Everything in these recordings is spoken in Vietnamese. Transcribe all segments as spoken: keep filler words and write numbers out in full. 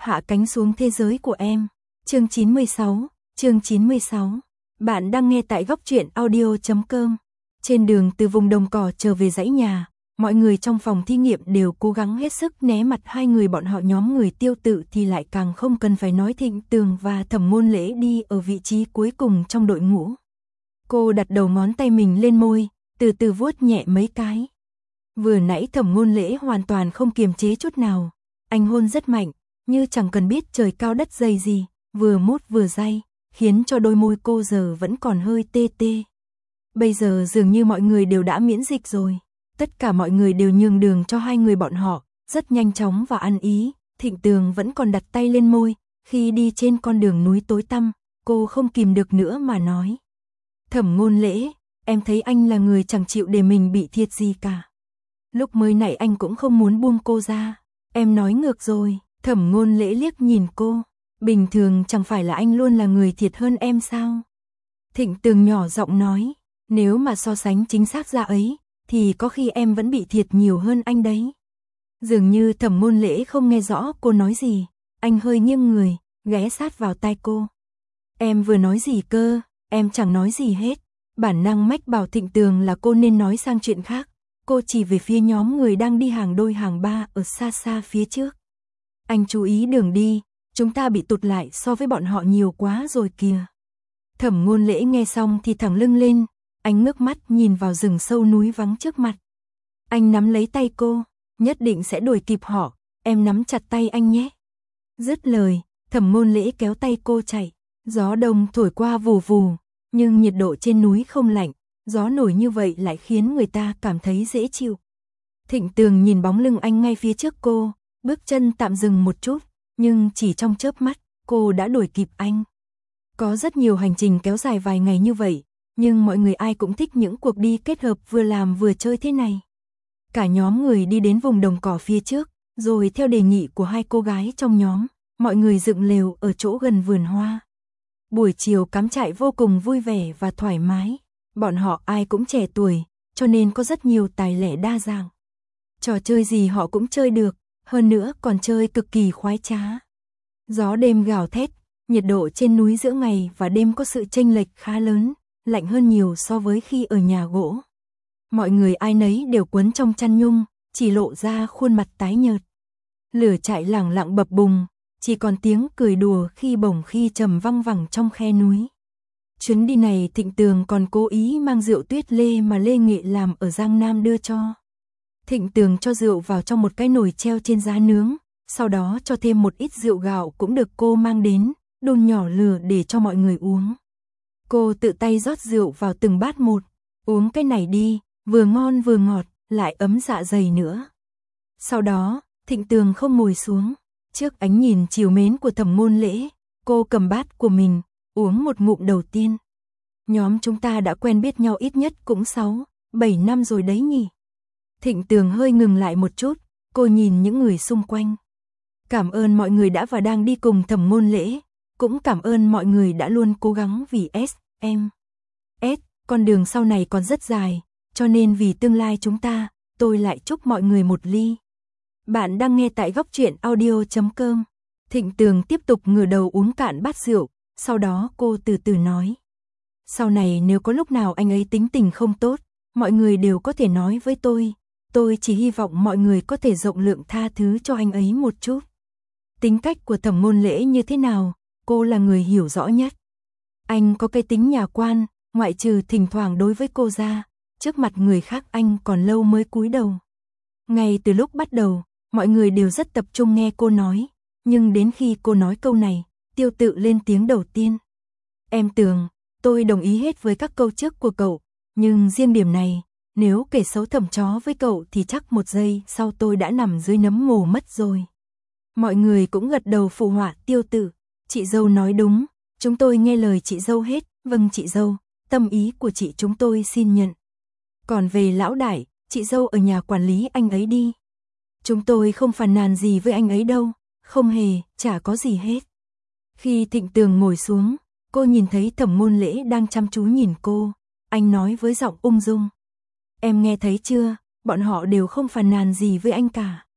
hạ cánh xuống thế giới của em. Chương chín mươi sáu, chương chín mươi sáu. Bạn đang nghe tại góc truyện audio chấm com. Trên đường từ vùng đồng cỏ trở về dãy nhà, mọi người trong phòng thí nghiệm đều cố gắng hết sức né mặt hai người bọn họ. Nhóm người Tiêu Tự thì lại càng không cần phải nói, Thịnh Tường và Thẩm Ngôn Lễ đi ở vị trí cuối cùng trong đội ngũ. Cô đặt đầu ngón tay mình lên môi, từ từ vuốt nhẹ mấy cái. Vừa nãy Thẩm Ngôn Lễ hoàn toàn không kiềm chế chút nào. Anh hôn rất mạnh, như chẳng cần biết trời cao đất dày gì, vừa mút vừa day, khiến cho đôi môi cô giờ vẫn còn hơi tê tê. Bây giờ dường như mọi người đều đã miễn dịch rồi. Tất cả mọi người đều nhường đường cho hai người bọn họ, rất nhanh chóng và ăn ý. Thịnh Tường vẫn còn đặt tay lên môi, khi đi trên con đường núi tối tăm, cô không kìm được nữa mà nói. Thẩm Ngôn Lễ, em thấy anh là người chẳng chịu để mình bị thiệt gì cả. Lúc mới nãy anh cũng không muốn buông cô ra. Em nói ngược rồi. Thẩm Ngôn Lễ liếc nhìn cô. Bình thường chẳng phải là anh luôn là người thiệt hơn em sao? Thịnh Tường nhỏ giọng nói. Nếu mà so sánh chính xác ra ấy, thì có khi em vẫn bị thiệt nhiều hơn anh đấy. Dường như Thẩm Ngôn Lễ không nghe rõ cô nói gì. Anh hơi nghiêng người, ghé sát vào tai cô. Em vừa nói gì cơ? Em chẳng nói gì hết. Bản năng mách bảo Thịnh Tường là cô nên nói sang chuyện khác. Cô chỉ về phía nhóm người đang đi hàng đôi hàng ba ở xa xa phía trước. Anh chú ý đường đi, chúng ta bị tụt lại so với bọn họ nhiều quá rồi kìa. Thẩm Ngôn Lễ nghe xong thì thẳng lưng lên, anh ngước mắt nhìn vào rừng sâu núi vắng trước mặt. Anh nắm lấy tay cô, nhất định sẽ đuổi kịp họ, em nắm chặt tay anh nhé. Dứt lời, Thẩm Ngôn Lễ kéo tay cô chạy, gió đông thổi qua vù vù, nhưng nhiệt độ trên núi không lạnh. Gió nổi như vậy lại khiến người ta cảm thấy dễ chịu. Thịnh Tường nhìn bóng lưng anh ngay phía trước cô, bước chân tạm dừng một chút, nhưng chỉ trong chớp mắt, cô đã đuổi kịp anh. Có rất nhiều hành trình kéo dài vài ngày như vậy, nhưng mọi người ai cũng thích những cuộc đi kết hợp vừa làm vừa chơi thế này. Cả nhóm người đi đến vùng đồng cỏ phía trước, rồi theo đề nghị của hai cô gái trong nhóm, mọi người dựng lều ở chỗ gần vườn hoa. Buổi chiều cắm trại vô cùng vui vẻ và thoải mái. Bọn họ ai cũng trẻ tuổi, cho nên có rất nhiều tài lẻ đa dạng. Trò chơi gì họ cũng chơi được, hơn nữa còn chơi cực kỳ khoái trá. Gió đêm gào thét, nhiệt độ trên núi giữa ngày và đêm có sự chênh lệch khá lớn, lạnh hơn nhiều so với khi ở nhà gỗ. Mọi người ai nấy đều quấn trong chăn nhung, chỉ lộ ra khuôn mặt tái nhợt. Lửa trại lẳng lặng bập bùng, chỉ còn tiếng cười đùa khi bổng khi trầm văng vẳng trong khe núi. Chuyến đi này Thịnh Tường còn cố ý mang rượu tuyết lê mà Lê Nghệ làm ở Giang Nam đưa cho. Thịnh Tường cho rượu vào trong một cái nồi treo trên giá nướng, sau đó cho thêm một ít rượu gạo cũng được cô mang đến, đun nhỏ lửa để cho mọi người uống. Cô tự tay rót rượu vào từng bát một, uống cái này đi, vừa ngon vừa ngọt, lại ấm dạ dày nữa. Sau đó, Thịnh Tường không ngồi xuống, trước ánh nhìn trìu mến của Thẩm Ngôn Lễ, cô cầm bát của mình, uống một ngụm đầu tiên. Nhóm chúng ta đã quen biết nhau ít nhất cũng sáu, bảy năm rồi đấy nhỉ. Thịnh Tường hơi ngừng lại một chút, cô nhìn những người xung quanh. Cảm ơn mọi người đã và đang đi cùng Thẩm Ngôn Lễ, cũng cảm ơn mọi người đã luôn cố gắng vì S, em. S, con đường sau này còn rất dài, cho nên vì tương lai chúng ta, tôi lại chúc mọi người một ly. Bạn đang nghe tại góc truyện audio chấm com. Thịnh Tường tiếp tục ngửa đầu uống cạn bát rượu. Sau đó cô từ từ nói. Sau này nếu có lúc nào anh ấy tính tình không tốt, mọi người đều có thể nói với tôi. Tôi chỉ hy vọng mọi người có thể rộng lượng tha thứ cho anh ấy một chút. Tính cách của Thẩm Ngôn Lễ như thế nào, cô là người hiểu rõ nhất. Anh có cái tính nhà quan, ngoại trừ thỉnh thoảng đối với cô ra, trước mặt người khác anh còn lâu mới cúi đầu. Ngay từ lúc bắt đầu, mọi người đều rất tập trung nghe cô nói, nhưng đến khi cô nói câu này, Tiêu Tự lên tiếng đầu tiên. Em Tường, tôi đồng ý hết với các câu trước của cậu, nhưng riêng điểm này, nếu kể xấu Thẩm chó với cậu thì chắc một giây sau tôi đã nằm dưới nấm mồ mất rồi. Mọi người cũng gật đầu phụ họa Tiêu Tự. Chị dâu nói đúng, chúng tôi nghe lời chị dâu hết, vâng chị dâu, tâm ý của chị chúng tôi xin nhận. Còn về lão đại, chị dâu ở nhà quản lý anh ấy đi. Chúng tôi không phàn nàn gì với anh ấy đâu, không hề, chả có gì hết. Khi Thịnh Tường ngồi xuống, cô nhìn thấy Thẩm Ngôn Lễ đang chăm chú nhìn cô, anh nói với giọng ung dung. Em nghe thấy chưa, bọn họ đều không phàn nàn gì với anh cả.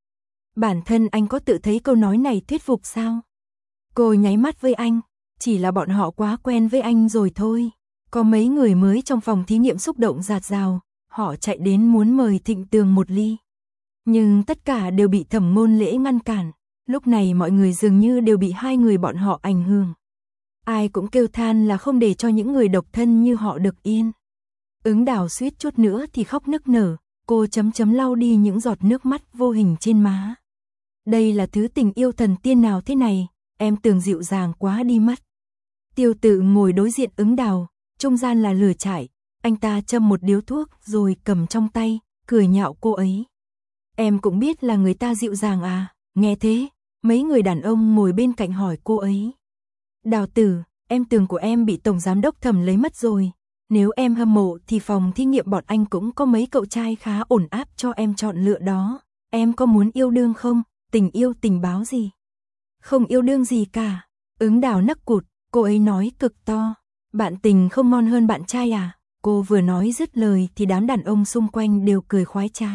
Bản thân anh có tự thấy câu nói này thuyết phục sao? Cô nháy mắt với anh, chỉ là bọn họ quá quen với anh rồi thôi. Có mấy người mới trong phòng thí nghiệm xúc động dạt dào, họ chạy đến muốn mời Thịnh Tường một ly. Nhưng tất cả đều bị Thẩm Ngôn Lễ ngăn cản, lúc này mọi người dường như đều bị hai người bọn họ ảnh hưởng. Ai cũng kêu than là không để cho những người độc thân như họ được yên. Ứng Đào suýt chút nữa thì khóc nức nở, cô chấm chấm lau đi những giọt nước mắt vô hình trên má. Đây là thứ tình yêu thần tiên nào thế này, em Tường dịu dàng quá đi mất. Tiêu Tự ngồi đối diện Ứng Đào, trung gian là lửa trại, anh ta châm một điếu thuốc rồi cầm trong tay, cười nhạo cô ấy. Em cũng biết là người ta dịu dàng à, nghe thế, mấy người đàn ông ngồi bên cạnh hỏi cô ấy. Đào Tử, em Tường của em bị Tổng Giám đốc Thẩm lấy mất rồi, nếu em hâm mộ thì phòng thí nghiệm bọn anh cũng có mấy cậu trai khá ổn áp cho em chọn lựa đó, em có muốn yêu đương không, tình yêu tình báo gì? Không yêu đương gì cả, Ứng Đào nấc cụt, cô ấy nói cực to, bạn tình không ngon hơn bạn trai à? Cô vừa nói dứt lời thì đám đàn ông xung quanh đều cười khoái trá.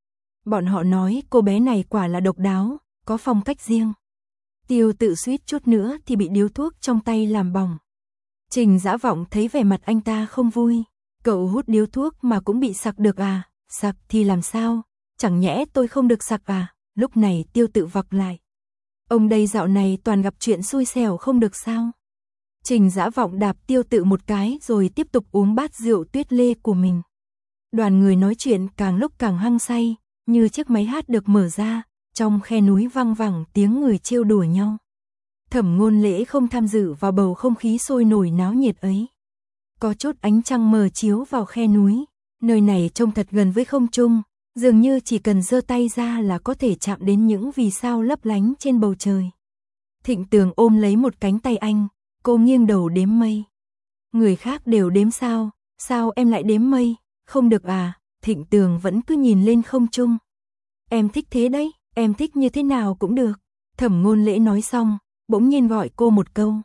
Bọn họ nói cô bé này quả là độc đáo, có phong cách riêng. Tiêu Tự suýt chút nữa thì bị điếu thuốc trong tay làm bỏng. Trình Dã Vọng thấy vẻ mặt anh ta không vui. Cậu hút điếu thuốc mà cũng bị sặc được à? Sặc thì làm sao? Chẳng nhẽ tôi không được sặc à? Lúc này Tiêu Tự vặc lại. Ông đây dạo này toàn gặp chuyện xui xẻo không được sao? Trình Dã Vọng đạp Tiêu Tự một cái rồi tiếp tục uống bát rượu tuyết lê của mình. Đoàn người nói chuyện càng lúc càng hăng say, như chiếc máy hát được mở ra, trong khe núi vang vẳng tiếng người trêu đùa nhau. Thẩm Ngôn Lễ không tham dự vào bầu không khí sôi nổi náo nhiệt ấy. Có chút ánh trăng mờ chiếu vào khe núi, nơi này trông thật gần với không trung, dường như chỉ cần giơ tay ra là có thể chạm đến những vì sao lấp lánh trên bầu trời. Thịnh Tường ôm lấy một cánh tay anh, cô nghiêng đầu đếm mây. Người khác đều đếm sao, sao em lại đếm mây, không được à? Thịnh Tường vẫn cứ nhìn lên không trung. Em thích thế đấy, em thích như thế nào cũng được. Thẩm Ngôn Lễ nói xong, bỗng nhiên gọi cô một câu.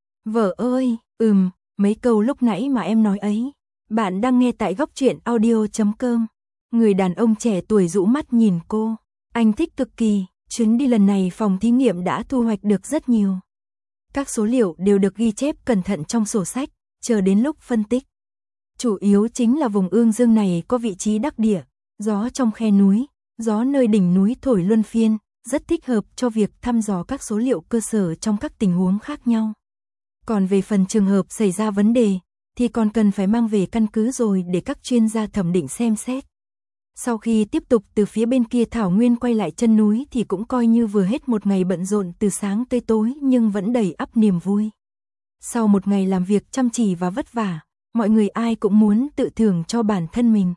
Vợ ơi, ừm, mấy câu lúc nãy mà em nói ấy. Bạn đang nghe tại góc truyện audio chấm com. Người đàn ông trẻ tuổi rũ mắt nhìn cô. Anh thích cực kỳ, chuyến đi lần này phòng thí nghiệm đã thu hoạch được rất nhiều. Các số liệu đều được ghi chép cẩn thận trong sổ sách, chờ đến lúc phân tích. Chủ yếu chính là vùng Ương Dương này có vị trí đắc địa, gió trong khe núi, gió nơi đỉnh núi thổi luân phiên, rất thích hợp cho việc thăm dò các số liệu cơ sở trong các tình huống khác nhau. Còn về phần trường hợp xảy ra vấn đề, thì còn cần phải mang về căn cứ rồi để các chuyên gia thẩm định xem xét. Sau khi tiếp tục từ phía bên kia thảo nguyên quay lại chân núi thì cũng coi như vừa hết một ngày bận rộn từ sáng tới tối nhưng vẫn đầy ắp niềm vui. Sau một ngày làm việc chăm chỉ và vất vả, mọi người ai cũng muốn tự thưởng cho bản thân mình.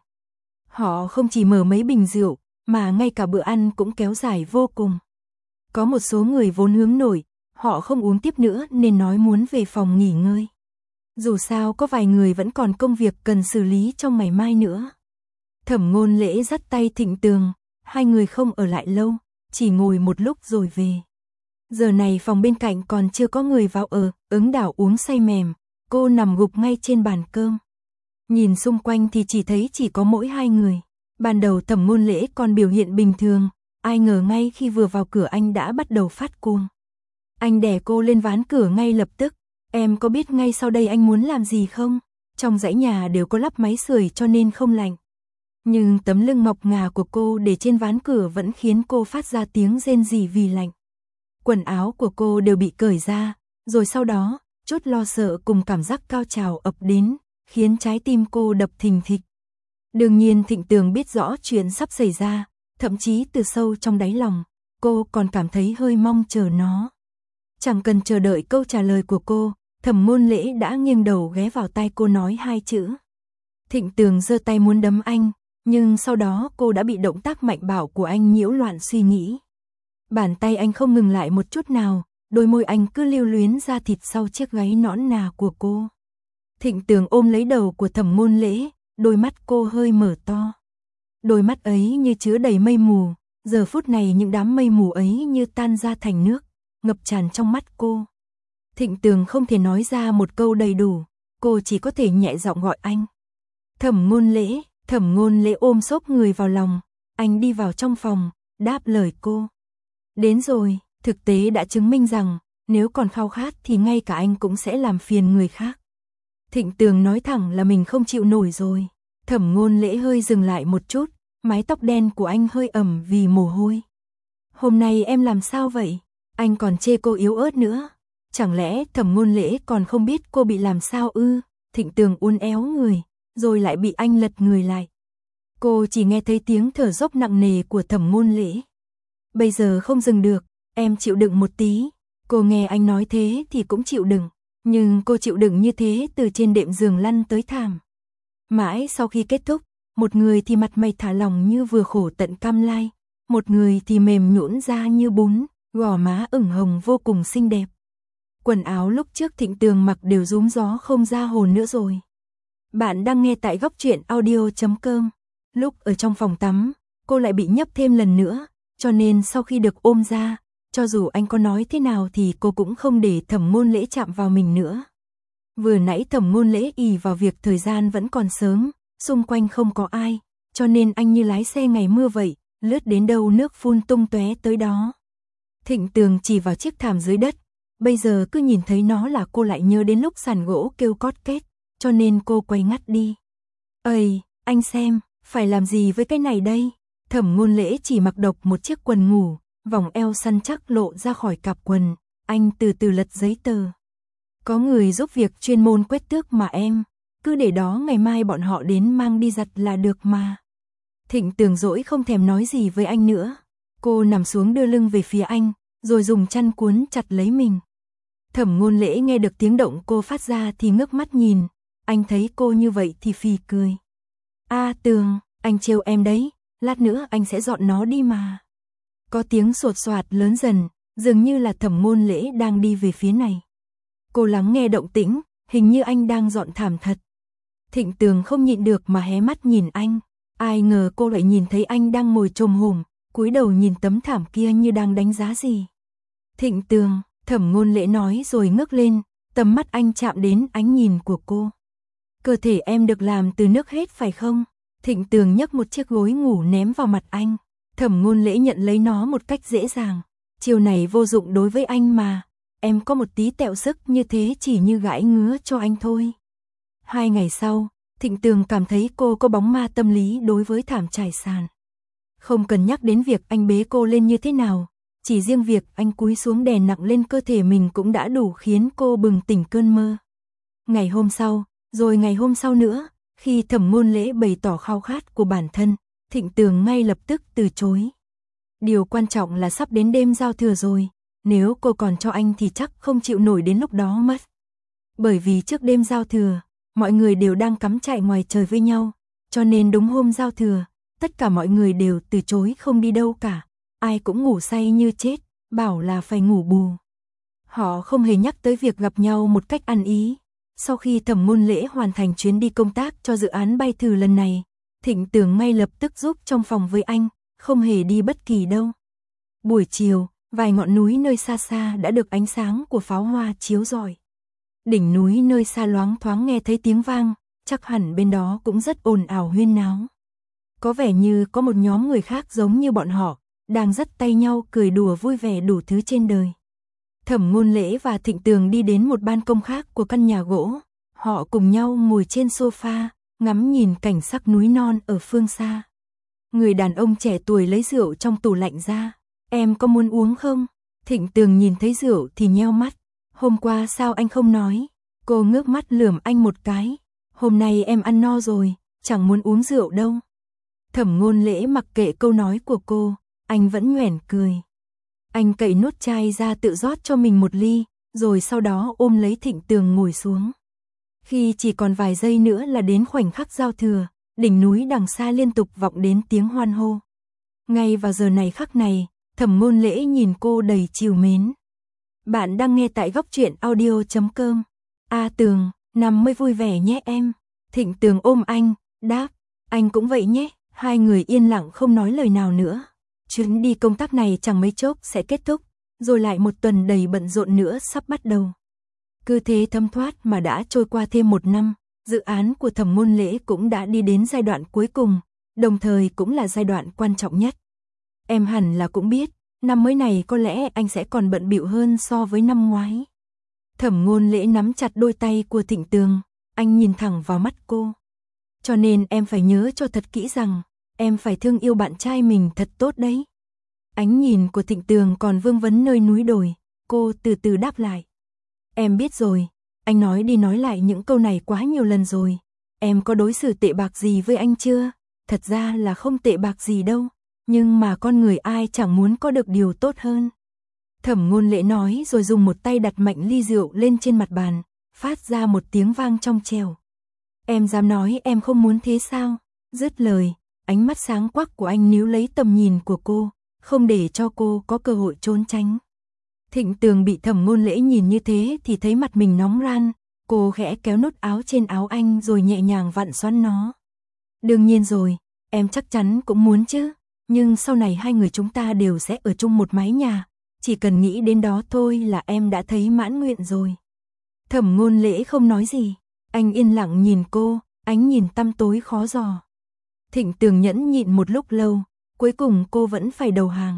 Họ không chỉ mở mấy bình rượu, mà ngay cả bữa ăn cũng kéo dài vô cùng. Có một số người vốn hướng nội, họ không uống tiếp nữa nên nói muốn về phòng nghỉ ngơi. Dù sao có vài người vẫn còn công việc cần xử lý trong ngày mai nữa. Thẩm Ngôn Lễ dắt tay Thịnh Tường, hai người không ở lại lâu, chỉ ngồi một lúc rồi về. Giờ này phòng bên cạnh còn chưa có người vào ở, Ứng Đào uống say mềm, cô nằm gục ngay trên bàn cơm. Nhìn xung quanh thì chỉ thấy chỉ có mỗi hai người. Ban đầu Thẩm Ngôn Lễ còn biểu hiện bình thường, ai ngờ ngay khi vừa vào cửa anh đã bắt đầu phát cuồng. Anh đè cô lên ván cửa ngay lập tức, em có biết ngay sau đây anh muốn làm gì không? Trong dãy nhà đều có lắp máy sưởi cho nên không lạnh. Nhưng tấm lưng mọc ngà của cô để trên ván cửa vẫn khiến cô phát ra tiếng rên rỉ vì lạnh. Quần áo của cô đều bị cởi ra, rồi sau đó, chút lo sợ cùng cảm giác cao trào ập đến, khiến trái tim cô đập thình thịch. Đương nhiên Thịnh Tường biết rõ chuyện sắp xảy ra, thậm chí từ sâu trong đáy lòng, cô còn cảm thấy hơi mong chờ nó. Chẳng cần chờ đợi câu trả lời của cô, Thẩm Ngôn Lễ đã nghiêng đầu ghé vào tai cô nói hai chữ. Thịnh Tường giơ tay muốn đấm anh, nhưng sau đó cô đã bị động tác mạnh bạo của anh nhiễu loạn suy nghĩ. Bàn tay anh không ngừng lại một chút nào, đôi môi anh cứ lưu luyến da thịt sau chiếc gáy nõn nà của cô. Thịnh Tường ôm lấy đầu của Thẩm Ngôn Lễ, đôi mắt cô hơi mở to. Đôi mắt ấy như chứa đầy mây mù, giờ phút này những đám mây mù ấy như tan ra thành nước, ngập tràn trong mắt cô. Thịnh Tường không thể nói ra một câu đầy đủ, cô chỉ có thể nhẹ giọng gọi anh. Thẩm Ngôn Lễ, Thẩm Ngôn Lễ ôm xốp người vào lòng, anh đi vào trong phòng, đáp lời cô. Đến rồi, thực tế đã chứng minh rằng, nếu còn khao khát thì ngay cả anh cũng sẽ làm phiền người khác. Thịnh Tường nói thẳng là mình không chịu nổi rồi. Thẩm Ngôn Lễ hơi dừng lại một chút, mái tóc đen của anh hơi ẩm vì mồ hôi. Hôm nay em làm sao vậy? Anh còn chê cô yếu ớt nữa. Chẳng lẽ Thẩm Ngôn Lễ còn không biết cô bị làm sao ư? Thịnh Tường uốn éo người, rồi lại bị anh lật người lại. Cô chỉ nghe thấy tiếng thở dốc nặng nề của Thẩm Ngôn Lễ. Bây giờ không dừng được, em chịu đựng một tí. Cô nghe anh nói thế thì cũng chịu đựng, nhưng cô chịu đựng như thế từ trên đệm giường lăn tới thảm. Mãi sau khi kết thúc, một người thì mặt mày thả lỏng như vừa khổ tận cam lai, một người thì mềm nhũn ra như bún, gò má ửng hồng vô cùng xinh đẹp. Quần áo lúc trước Thịnh Tường mặc đều rúm gió không ra hồn nữa rồi. Bạn đang nghe tại góc truyện audio chấm com. Lúc ở trong phòng tắm, cô lại bị nhấp thêm lần nữa, cho nên sau khi được ôm ra, cho dù anh có nói thế nào thì cô cũng không để Thẩm Ngôn Lễ chạm vào mình nữa. Vừa nãy Thẩm Ngôn Lễ ì vào việc thời gian vẫn còn sớm, xung quanh không có ai, cho nên anh như lái xe ngày mưa vậy, lướt đến đâu nước phun tung tóe tới đó. Thịnh Tường chỉ vào chiếc thảm dưới đất, bây giờ cứ nhìn thấy nó là cô lại nhớ đến lúc sàn gỗ kêu cót két, cho nên cô quay ngắt đi. "Ây, anh xem, phải làm gì với cái này đây?" Thẩm Ngôn Lễ chỉ mặc độc một chiếc quần ngủ, vòng eo săn chắc lộ ra khỏi cặp quần, anh từ từ lật giấy tờ. "Có người giúp việc chuyên môn quét tước mà em, cứ để đó ngày mai bọn họ đến mang đi giặt là được mà." Thịnh Tường dỗi không thèm nói gì với anh nữa. Cô nằm xuống đưa lưng về phía anh, rồi dùng chăn cuốn chặt lấy mình. Thẩm Ngôn Lễ nghe được tiếng động cô phát ra thì ngước mắt nhìn, anh thấy cô như vậy thì phì cười. "A Tường, anh trêu em đấy, lát nữa anh sẽ dọn nó đi mà." Có tiếng sột soạt lớn dần, dường như là Thẩm Ngôn Lễ đang đi về phía này. Cô lắng nghe động tĩnh, hình như anh đang dọn thảm thật. Thịnh Tường không nhịn được mà hé mắt nhìn anh, ai ngờ cô lại nhìn thấy anh đang ngồi chồm hổm, cúi đầu nhìn tấm thảm kia như đang đánh giá gì. "Thịnh Tường," Thẩm Ngôn Lễ nói rồi ngước lên, tầm mắt anh chạm đến ánh nhìn của cô. "Cơ thể em được làm từ nước hết phải không?" Thịnh Tường nhấc một chiếc gối ngủ ném vào mặt anh. Thẩm Ngôn Lễ nhận lấy nó một cách dễ dàng. "Chiêu này vô dụng đối với anh mà, em có một tí tẹo sức như thế chỉ như gãi ngứa cho anh thôi." Hai ngày sau, Thịnh Tường cảm thấy cô có bóng ma tâm lý đối với thảm trải sàn. Không cần nhắc đến việc anh bế cô lên như thế nào, chỉ riêng việc anh cúi xuống đè nặng lên cơ thể mình cũng đã đủ khiến cô bừng tỉnh cơn mơ. Ngày hôm sau, rồi ngày hôm sau nữa, khi Thẩm Ngôn Lễ bày tỏ khao khát của bản thân, Thịnh Tường ngay lập tức từ chối. Điều quan trọng là sắp đến đêm giao thừa rồi, nếu cô còn cho anh thì chắc không chịu nổi đến lúc đó mất. Bởi vì trước đêm giao thừa, mọi người đều đang cắm trại ngoài trời với nhau, cho nên đúng hôm giao thừa, tất cả mọi người đều từ chối không đi đâu cả, ai cũng ngủ say như chết, bảo là phải ngủ bù. Họ không hề nhắc tới việc gặp nhau một cách ăn ý. Sau khi Thẩm Ngôn Lễ hoàn thành chuyến đi công tác cho dự án bay thử lần này, Thịnh Tường ngay lập tức giúp trong phòng với anh, không hề đi bất kỳ đâu. Buổi chiều, vài ngọn núi nơi xa xa đã được ánh sáng của pháo hoa chiếu rọi. Đỉnh núi nơi xa loáng thoáng nghe thấy tiếng vang, chắc hẳn bên đó cũng rất ồn ào huyên náo. Có vẻ như có một nhóm người khác giống như bọn họ, đang dắt tay nhau cười đùa vui vẻ đủ thứ trên đời. Thẩm Ngôn Lễ và Thịnh Tường đi đến một ban công khác của căn nhà gỗ, họ cùng nhau ngồi trên sofa, ngắm nhìn cảnh sắc núi non ở phương xa. Người đàn ông trẻ tuổi lấy rượu trong tủ lạnh ra. "Em có muốn uống không?" Thịnh Tường nhìn thấy rượu thì nheo mắt. "Hôm qua sao anh không nói?" Cô ngước mắt lườm anh một cái. "Hôm nay em ăn no rồi, chẳng muốn uống rượu đâu." Thẩm Ngôn Lễ mặc kệ câu nói của cô, anh vẫn nhoẻn cười. Anh cậy nút chai ra tự rót cho mình một ly, rồi sau đó ôm lấy Thịnh Tường ngồi xuống. Khi chỉ còn vài giây nữa là đến khoảnh khắc giao thừa, đỉnh núi đằng xa liên tục vọng đến tiếng hoan hô. Ngay vào giờ này khắc này, Thẩm Ngôn Lễ nhìn cô đầy trìu mến. Bạn đang nghe tại góc truyện audio chấm com. "A Tường, nằm mới vui vẻ nhé em." Thịnh Tường ôm anh, đáp, "Anh cũng vậy nhé." Hai người yên lặng không nói lời nào nữa. Chuyến đi công tác này chẳng mấy chốc sẽ kết thúc, rồi lại một tuần đầy bận rộn nữa sắp bắt đầu. Cứ thế thấm thoát mà đã trôi qua thêm một năm, dự án của Thẩm Ngôn Lễ cũng đã đi đến giai đoạn cuối cùng, đồng thời cũng là giai đoạn quan trọng nhất. Em hẳn là cũng biết, năm mới này có lẽ anh sẽ còn bận bịu hơn so với năm ngoái. Thẩm Ngôn Lễ nắm chặt đôi tay của Thịnh Tường, anh nhìn thẳng vào mắt cô. Cho nên em phải nhớ cho thật kỹ rằng, em phải thương yêu bạn trai mình thật tốt đấy. Ánh nhìn của Thịnh Tường còn vương vấn nơi núi đồi, cô từ từ đáp lại. Em biết rồi, anh nói đi nói lại những câu này quá nhiều lần rồi. Em có đối xử tệ bạc gì với anh chưa? Thật ra là không tệ bạc gì đâu, nhưng mà con người ai chẳng muốn có được điều tốt hơn. Thẩm Ngôn Lễ nói rồi dùng một tay đặt mạnh ly rượu lên trên mặt bàn, phát ra một tiếng vang trong trẻo. Em dám nói em không muốn thế sao? Dứt lời, ánh mắt sáng quắc của anh níu lấy tầm nhìn của cô, không để cho cô có cơ hội trốn tránh. Thịnh Tường bị Thẩm Ngôn Lễ nhìn như thế thì thấy mặt mình nóng ran, cô khẽ kéo nút áo trên áo anh rồi nhẹ nhàng vặn xoắn nó. Đương nhiên rồi, em chắc chắn cũng muốn chứ, nhưng sau này hai người chúng ta đều sẽ ở chung một mái nhà, chỉ cần nghĩ đến đó thôi là em đã thấy mãn nguyện rồi. Thẩm Ngôn Lễ không nói gì, anh yên lặng nhìn cô, ánh nhìn tăm tối khó dò. Thịnh Tường nhẫn nhịn một lúc lâu, cuối cùng cô vẫn phải đầu hàng.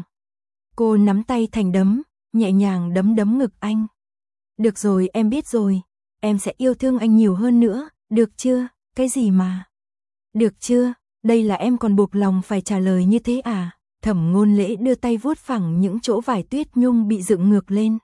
Cô nắm tay thành đấm, nhẹ nhàng đấm đấm ngực anh. Được rồi, em biết rồi, em sẽ yêu thương anh nhiều hơn nữa, được chưa? Cái gì mà? Được chưa? Đây là em còn buộc lòng phải trả lời như thế à? Thẩm Ngôn Lễ đưa tay vuốt phẳng những chỗ vải tuyết nhung bị dựng ngược lên.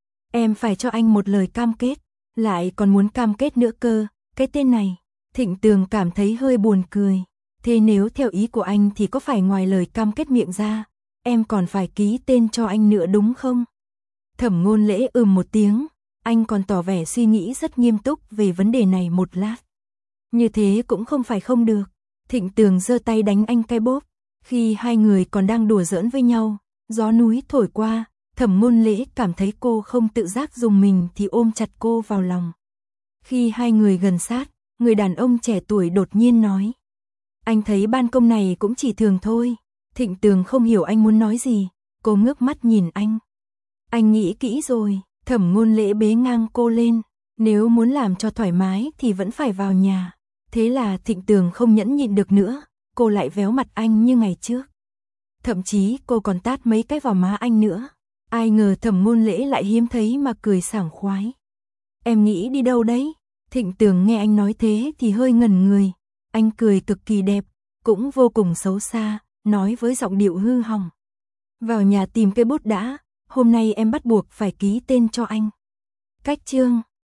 Em phải cho anh một lời cam kết, lại còn muốn cam kết nữa cơ, cái tên này. Thịnh Tường cảm thấy hơi buồn cười. Thế nếu theo ý của anh thì có phải ngoài lời cam kết miệng ra, em còn phải ký tên cho anh nữa đúng không? Thẩm Ngôn Lễ ừm một tiếng, anh còn tỏ vẻ suy nghĩ rất nghiêm túc về vấn đề này một lát. Như thế cũng không phải không được. Thịnh Tường giơ tay đánh anh cái bóp. Khi hai người còn đang đùa giỡn với nhau, gió núi thổi qua, Thẩm Ngôn Lễ cảm thấy cô không tự giác dùng mình thì ôm chặt cô vào lòng. Khi hai người gần sát, người đàn ông trẻ tuổi đột nhiên nói. Anh thấy ban công này cũng chỉ thường thôi. Thịnh Tường không hiểu anh muốn nói gì, cô ngước mắt nhìn anh. Anh nghĩ kỹ rồi, Thẩm Ngôn Lễ bế ngang cô lên. Nếu muốn làm cho thoải mái thì vẫn phải vào nhà. Thế là Thịnh Tường không nhẫn nhịn được nữa, cô lại véo mặt anh như ngày trước. Thậm chí cô còn tát mấy cái vào má anh nữa. Ai ngờ Thẩm Ngôn Lễ lại hiếm thấy mà cười sảng khoái. Em nghĩ đi đâu đấy? Thịnh Tường nghe anh nói thế thì hơi ngẩn người. Anh cười cực kỳ đẹp, cũng vô cùng xấu xa, nói với giọng điệu hư hỏng. Vào nhà tìm cây bút đã, hôm nay em bắt buộc phải ký tên cho anh. Cách chương